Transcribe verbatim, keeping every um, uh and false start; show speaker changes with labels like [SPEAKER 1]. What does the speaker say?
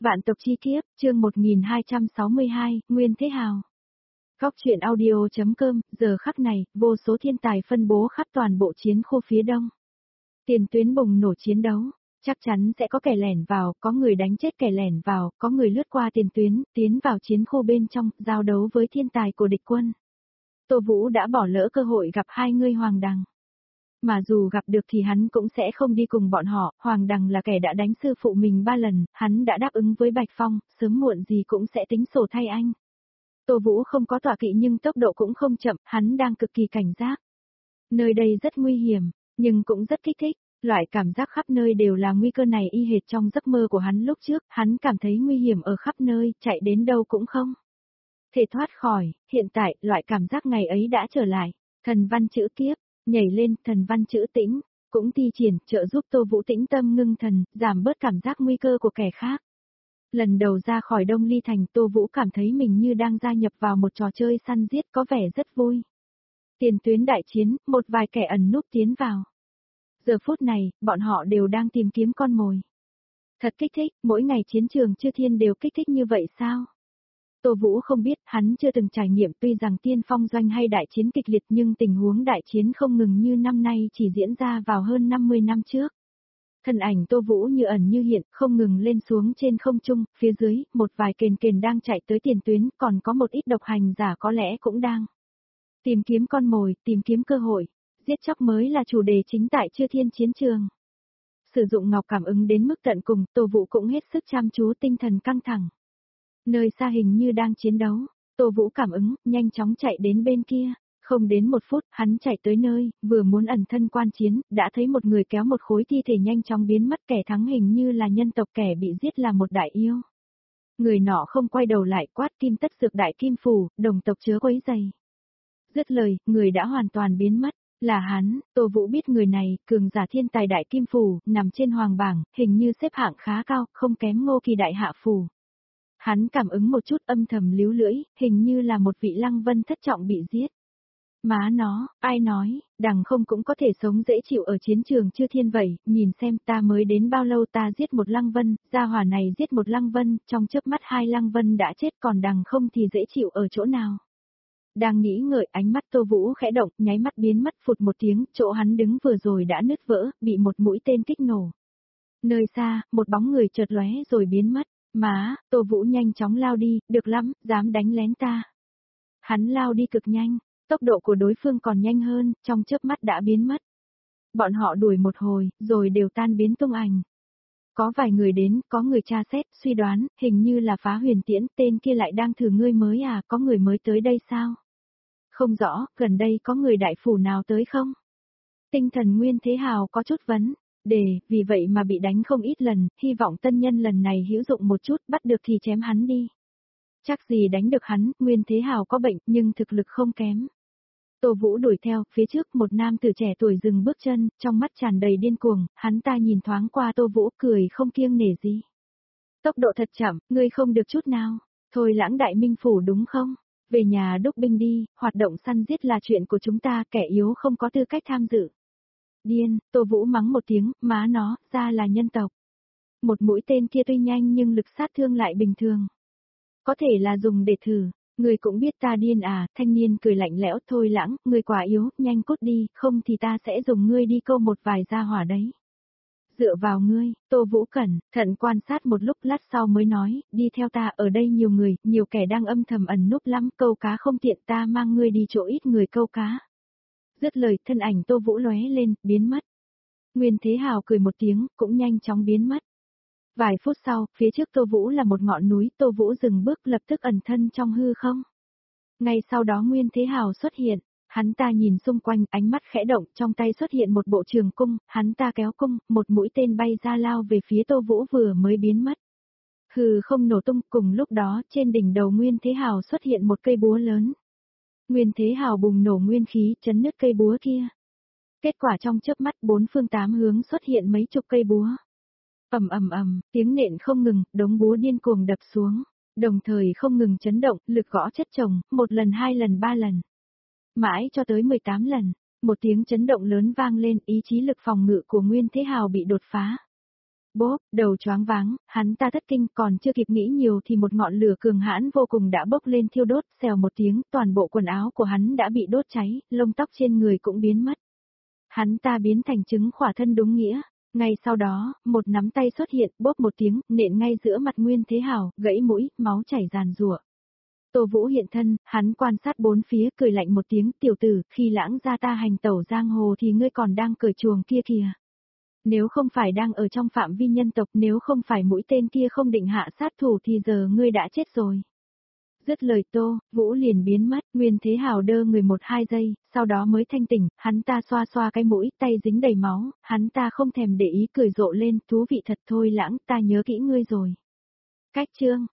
[SPEAKER 1] Vạn tộc chi kiếp, chương một nghìn hai trăm sáu mươi hai, Nguyên Thế Hào. Góc truyện audio.com, giờ khắc này, vô số thiên tài phân bố khắp toàn bộ chiến khu phía đông. Tiền tuyến bùng nổ chiến đấu, chắc chắn sẽ có kẻ lẻn vào, có người đánh chết kẻ lẻn vào, có người lướt qua tiền tuyến, tiến vào chiến khu bên trong, giao đấu với thiên tài của địch quân. Tô Vũ đã bỏ lỡ cơ hội gặp hai người Hoàng Đằng. Mà dù gặp được thì hắn cũng sẽ không đi cùng bọn họ, Hoàng Đằng là kẻ đã đánh sư phụ mình ba lần, hắn đã đáp ứng với Bạch Phong, sớm muộn gì cũng sẽ tính sổ thay anh. Tô Vũ không có tọa kỵ nhưng tốc độ cũng không chậm, hắn đang cực kỳ cảnh giác. Nơi đây rất nguy hiểm, nhưng cũng rất kích thích, loại cảm giác khắp nơi đều là nguy cơ này y hệt trong giấc mơ của hắn lúc trước, hắn cảm thấy nguy hiểm ở khắp nơi, chạy đến đâu cũng không thể thoát khỏi, hiện tại, loại cảm giác ngày ấy đã trở lại, thần văn chữ kiếp. Nhảy lên, thần văn chữ tĩnh, cũng thi triển, trợ giúp Tô Vũ tĩnh tâm ngưng thần, giảm bớt cảm giác nguy cơ của kẻ khác. Lần đầu ra khỏi Đông Ly Thành, Tô Vũ cảm thấy mình như đang gia nhập vào một trò chơi săn giết có vẻ rất vui. Tiền tuyến đại chiến, một vài kẻ ẩn núp tiến vào. Giờ phút này, bọn họ đều đang tìm kiếm con mồi. Thật kích thích, mỗi ngày chiến trường Chư Thiên đều kích thích như vậy sao? Tô Vũ không biết, hắn chưa từng trải nghiệm, tuy rằng tiên phong doanh hay đại chiến kịch liệt nhưng tình huống đại chiến không ngừng như năm nay chỉ diễn ra vào hơn năm mươi năm trước. Thân ảnh Tô Vũ như ẩn như hiện, không ngừng lên xuống trên không trung, phía dưới, một vài kền kền đang chạy tới tiền tuyến, còn có một ít độc hành giả có lẽ cũng đang tìm kiếm con mồi, tìm kiếm cơ hội. Giết chóc mới là chủ đề chính tại Chư Thiên chiến trường. Sử dụng ngọc cảm ứng đến mức tận cùng, Tô Vũ cũng hết sức chăm chú, tinh thần căng thẳng. Nơi xa hình như đang chiến đấu, Tô Vũ cảm ứng, nhanh chóng chạy đến bên kia. Không đến một phút, hắn chạy tới nơi, vừa muốn ẩn thân quan chiến, đã thấy một người kéo một khối thi thể nhanh chóng biến mất, kẻ thắng hình như là nhân tộc, kẻ bị giết là một đại yêu. Người nọ không quay đầu lại, quát kim tất dược đại kim phù, đồng tộc chớ quấy rầy. Dứt lời, người đã hoàn toàn biến mất, là hắn. Tô Vũ biết người này, cường giả thiên tài đại kim phù, nằm trên hoàng bảng, hình như xếp hạng khá cao, không kém Ngô Kỳ đại hạ phù. Hắn cảm ứng một chút, âm thầm líu lưỡi, hình như là một vị Lăng Vân thất trọng bị giết. Má nó, ai nói, đằng không cũng có thể sống dễ chịu ở chiến trường Chư Thiên vậy, nhìn xem ta mới đến bao lâu ta giết một Lăng Vân, gia hỏa này giết một Lăng Vân, trong chớp mắt hai Lăng Vân đã chết, còn đằng không thì dễ chịu ở chỗ nào. Đang nghĩ ngợi, ánh mắt Tô Vũ khẽ động, nháy mắt biến mất, phụt một tiếng, chỗ hắn đứng vừa rồi đã nứt vỡ, bị một mũi tên kích nổ. Nơi xa, một bóng người chợt lóe rồi biến mất. Má, Tô Vũ nhanh chóng lao đi, được lắm, dám đánh lén ta. Hắn lao đi cực nhanh, tốc độ của đối phương còn nhanh hơn, trong chớp mắt đã biến mất. Bọn họ đuổi một hồi, rồi đều tan biến tung ảnh. Có vài người đến, có người tra xét, suy đoán, hình như là Phá Huyền Tiễn, tên kia lại đang thử ngươi mới à, có người mới tới đây sao? Không rõ, gần đây có người đại phủ nào tới không? Tinh thần Nguyên Thế Hào có chút vấn. Đề, vì vậy mà bị đánh không ít lần, hy vọng tân nhân lần này hữu dụng một chút, bắt được thì chém hắn đi. Chắc gì đánh được hắn, Nguyên Thế Hào có bệnh, nhưng thực lực không kém. Tô Vũ đuổi theo, phía trước một nam tử trẻ tuổi dừng bước chân, trong mắt tràn đầy điên cuồng, hắn ta nhìn thoáng qua Tô Vũ, cười không kiêng nể gì. Tốc độ thật chậm, ngươi không được chút nào. Thôi Lãng đại minh phủ đúng không? Về nhà đúc binh đi, hoạt động săn giết là chuyện của chúng ta, kẻ yếu không có tư cách tham dự. Điên, Tô Vũ mắng một tiếng, má nó, ra là nhân tộc. Một mũi tên kia tuy nhanh nhưng lực sát thương lại bình thường. Có thể là dùng để thử, người cũng biết ta điên à, thanh niên cười lạnh lẽo, thôi Lãng, người quá yếu, nhanh cút đi, không thì ta sẽ dùng ngươi đi câu một vài gia hỏa đấy. Dựa vào ngươi, Tô Vũ cẩn thận quan sát một lúc, lát sau mới nói, đi theo ta, ở đây nhiều người, nhiều kẻ đang âm thầm ẩn núp lắm, câu cá không tiện, ta mang ngươi đi chỗ ít người câu cá. Dứt lời, thân ảnh Tô Vũ lóe lên, biến mất. Nguyên Thế Hào cười một tiếng, cũng nhanh chóng biến mất. Vài phút sau, phía trước Tô Vũ là một ngọn núi, Tô Vũ dừng bước lập tức ẩn thân trong hư không. Ngay sau đó Nguyên Thế Hào xuất hiện, hắn ta nhìn xung quanh, ánh mắt khẽ động, trong tay xuất hiện một bộ trường cung, hắn ta kéo cung, một mũi tên bay ra lao về phía Tô Vũ vừa mới biến mất. Hư không nổ tung, cùng lúc đó, trên đỉnh đầu Nguyên Thế Hào xuất hiện một cây búa lớn. Nguyên Thế Hào bùng nổ nguyên khí, chấn nứt cây búa kia. Kết quả trong chớp mắt, bốn phương tám hướng xuất hiện mấy chục cây búa. Ầm ầm ầm, tiếng nện không ngừng, đống búa điên cuồng đập xuống, đồng thời không ngừng chấn động, lực gõ chất chồng, một lần hai lần ba lần. Mãi cho tới mười tám lần, một tiếng chấn động lớn vang lên, ý chí lực phòng ngự của Nguyên Thế Hào bị đột phá. Bốp, đầu choáng váng, hắn ta thất kinh còn chưa kịp nghĩ nhiều thì một ngọn lửa cường hãn vô cùng đã bốc lên thiêu đốt, xèo một tiếng, toàn bộ quần áo của hắn đã bị đốt cháy, lông tóc trên người cũng biến mất. Hắn ta biến thành trứng khỏa thân đúng nghĩa. Ngay sau đó, một nắm tay xuất hiện, bốp một tiếng, nện ngay giữa mặt Nguyên Thế Hào, gãy mũi, máu chảy ràn rụa. Tô Vũ hiện thân, hắn quan sát bốn phía, cười lạnh một tiếng, tiểu tử, khi lãng gia ta hành tẩu giang hồ thì ngươi còn đang cởi chuồng kia kìa. Nếu không phải đang ở trong phạm vi nhân tộc, nếu không phải mũi tên kia không định hạ sát thủ thì giờ ngươi đã chết rồi. Dứt lời Tô, Vũ liền biến mất, Nguyên Thế Hào đơ người một hai giây, sau đó mới thanh tỉnh, hắn ta xoa xoa cái mũi, tay dính đầy máu, hắn ta không thèm để ý cười rộ lên, thú vị thật thôi lãng, ta nhớ kỹ ngươi rồi. Cách chương